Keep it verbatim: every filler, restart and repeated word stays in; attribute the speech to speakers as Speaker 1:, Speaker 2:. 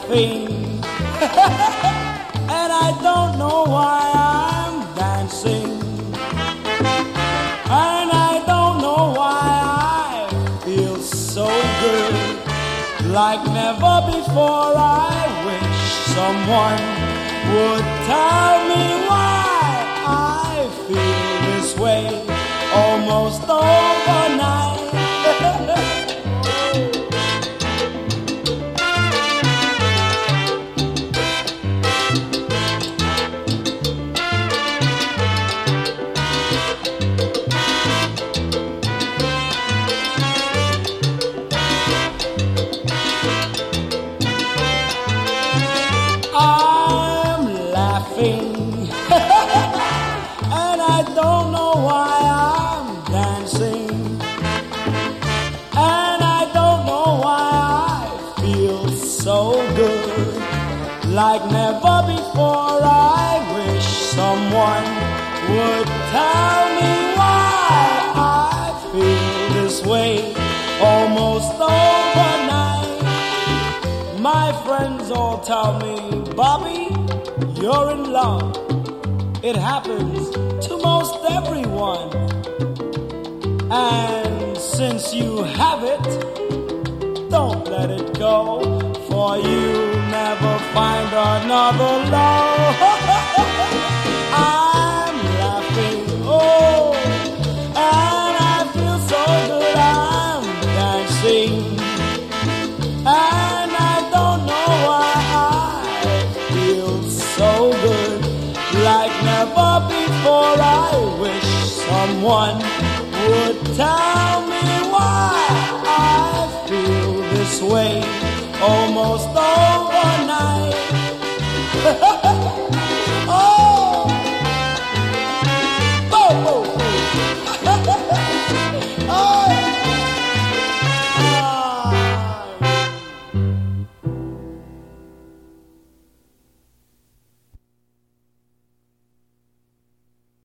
Speaker 1: laughing, and I don't know why I'm dancing, and I don't know why I feel so good, like never before. I wish someone would tell me why I feel this way almost overnight. I'm laughing, and I don't know why I'm dancing, and I don't know why I feel so good, like never before. I wish someone would tell me why I feel this way almost overnight. My friends all tell me, Bobby, you're in love. It happens to most everyone. And since you have it, don't let it go, for you'll never find another love. I'm laughing, oh, and I feel so good. I'm dancing, and I don't know why I feel so good, like never before. I wish someone would tell me why I feel this way almost overnight.